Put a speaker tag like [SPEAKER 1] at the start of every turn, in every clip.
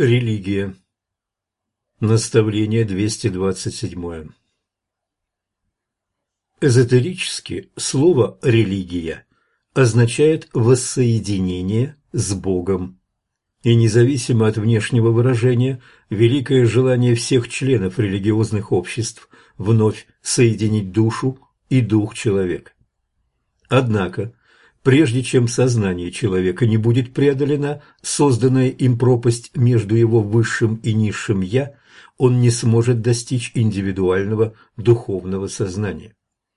[SPEAKER 1] Религия. Наставление 227. Эзотерически слово «религия» означает воссоединение с Богом. И независимо от внешнего выражения, великое желание всех членов религиозных обществ вновь соединить душу и дух человека. Однако, прежде чем сознание человека не будет преодолена созданная им пропасть между его высшим и низшим «я», он не сможет достичь индивидуального духовного сознания.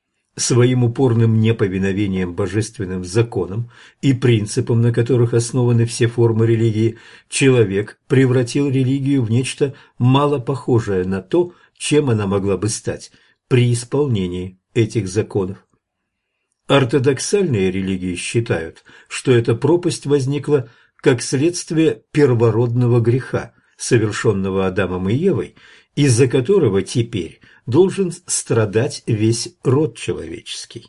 [SPEAKER 1] Своим упорным неповиновением божественным законам и принципам, на которых основаны все формы религии, человек превратил религию в нечто мало похожее на то, чем она могла бы стать при исполнении этих законов. Ортодоксальные религии считают, что эта пропасть возникла как следствие первородного греха, совершенного Адамом и Евой, из-за которого теперь должен страдать весь род человеческий.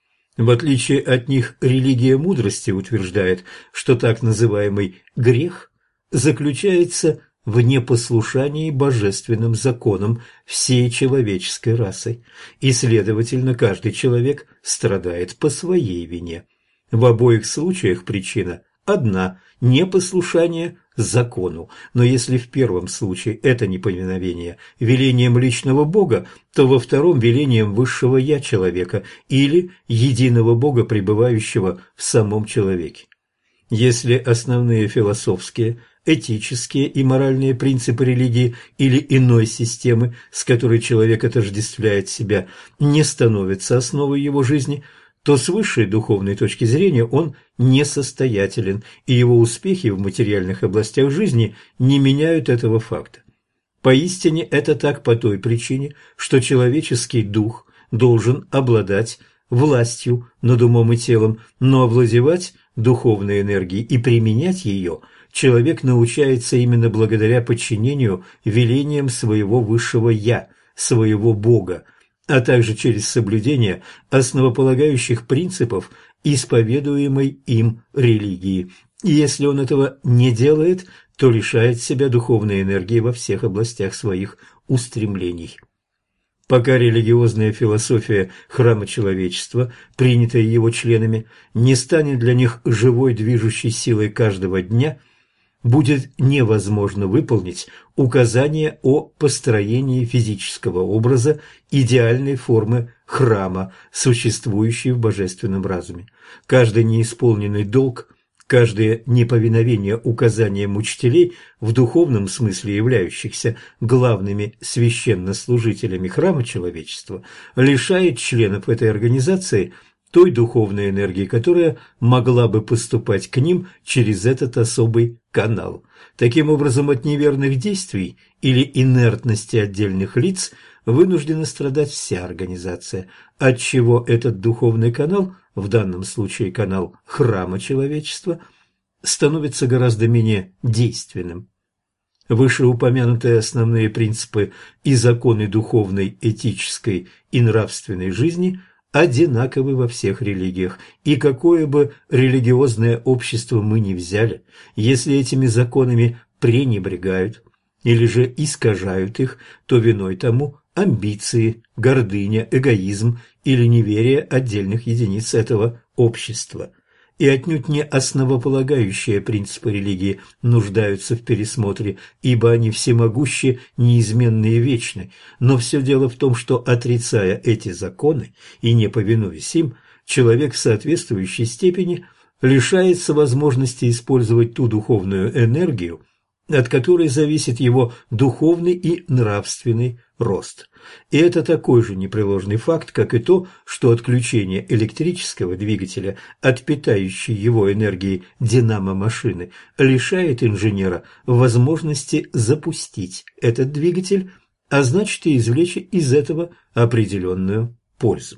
[SPEAKER 1] В отличие от них, религия мудрости утверждает, что так называемый грех заключается в непослушании божественным законам всей человеческой расы, и, следовательно, каждый человек страдает по своей вине. В обоих случаях причина одна – непослушание закону, но если в первом случае это неповиновение велением личного Бога, то во втором велением высшего «я» человека или единого Бога, пребывающего в самом человеке. Если основные философские, этические и моральные принципы религии или иной системы, с которой человек отождествляет себя, не становятся основой его жизни, то с высшей духовной точки зрения он несостоятелен, и его успехи в материальных областях жизни не меняют этого факта. Поистине это так по той причине, что человеческий дух должен обладать властью над умом и телом, но овладевать духовной энергией и применять ее человек научается именно благодаря подчинению велениям своего высшего «я», своего Бога, а также через соблюдение основополагающих принципов исповедуемой им религии. И если он этого не делает, то лишает себя духовной энергии во всех областях своих устремлений. Пока религиозная философия храма человечества, принятая его членами, не станет для них живой движущей силой каждого дня, будет невозможно выполнить указание о построении физического образа идеальной формы храма, существующей в божественном разуме. Каждый неисполненный долг, каждое неповиновение указаниям учителей, в духовном смысле являющихся главными священнослужителями храма человечества, лишает членов этой организации той духовной энергии, которая могла бы поступать к ним через этот особый канал. Таким образом, от неверных действий или инертности отдельных лиц вынуждена страдать вся организация, отчего этот духовный канал, в данном случае канал храма человечества, становится гораздо менее действенным. Вышеупомянутые основные принципы и законы духовной, этической и нравственной жизни одинаковы во всех религиях, и какое бы религиозное общество мы ни взяли, если этими законами пренебрегают или же искажают их, то виной тому амбиции, гордыня, эгоизм или неверие отдельных единиц этого общества. И отнюдь не основополагающие принципы религии нуждаются в пересмотре, ибо они всемогущи, неизменны и вечны. Но все дело в том, что, отрицая эти законы и не повинуясь им, человек в соответствующей степени лишается возможности использовать ту духовную энергию, от которой зависит его духовный и нравственный рост. И это такой же непреложный факт, как и то, что отключение электрического двигателя от питающей его энергии динамо-машины лишает инженера возможности запустить этот двигатель, а значит и извлечь из этого определенную пользу.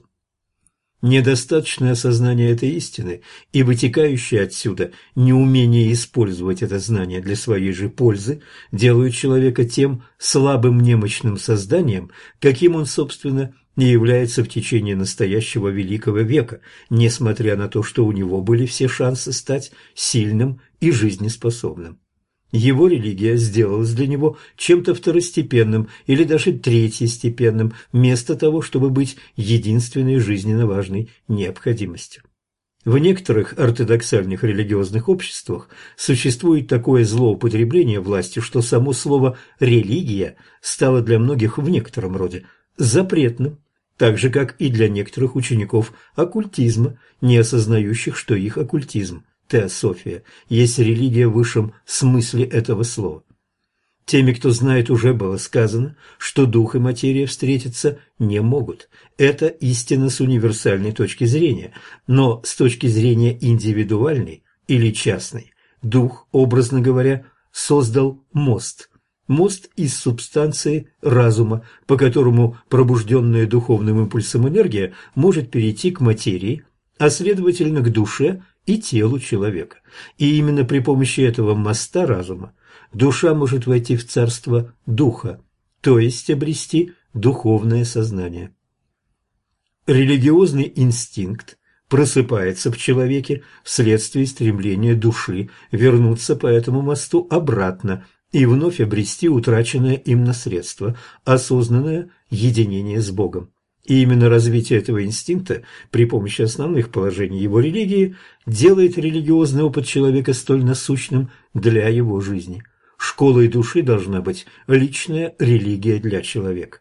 [SPEAKER 1] Недостаточное осознание этой истины и вытекающее отсюда неумение использовать это знание для своей же пользы делают человека тем слабым немощным созданием, каким он, собственно, и является в течение настоящего великого века, несмотря на то, что у него были все шансы стать сильным и жизнеспособным. Его религия сделалась для него чем-то второстепенным или даже третьестепенным, вместо того, чтобы быть единственной жизненно важной необходимостью. В некоторых ортодоксальных религиозных обществах существует такое злоупотребление властью, что само слово «религия» стало для многих в некотором роде запретным, так же, как и для некоторых учеников оккультизма, не осознающих, что их оккультизм, теософия, есть религия в высшем смысле этого слова. Теми, кто знает, уже было сказано, что дух и материя встретиться не могут. Это истина с универсальной точки зрения, но с точки зрения индивидуальной или частной, дух, образно говоря, создал мост. Мост из субстанции разума, по которому пробужденная духовным импульсом энергия может перейти к материи, а следовательно к душе и телу человека. И именно при помощи этого моста разума душа может войти в царство духа, то есть обрести духовное сознание. Религиозный инстинкт просыпается в человеке вследствие стремления души вернуться по этому мосту обратно и вновь обрести утраченное им наследство, осознанное единение с Богом. И именно развитие этого инстинкта при помощи основных положений его религии делает религиозный опыт человека столь насущным для его жизни. Школой души должна быть личная религия для человека.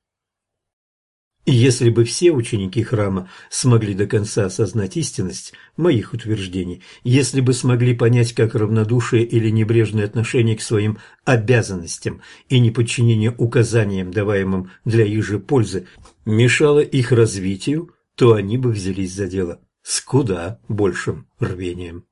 [SPEAKER 1] И если бы все ученики храма смогли до конца осознать истинность моих утверждений, если бы смогли понять, как равнодушие или небрежное отношение к своим обязанностям и неподчинение указаниям, даваемым для их же пользы, мешало их развитию, то они бы взялись за дело с куда большим рвением.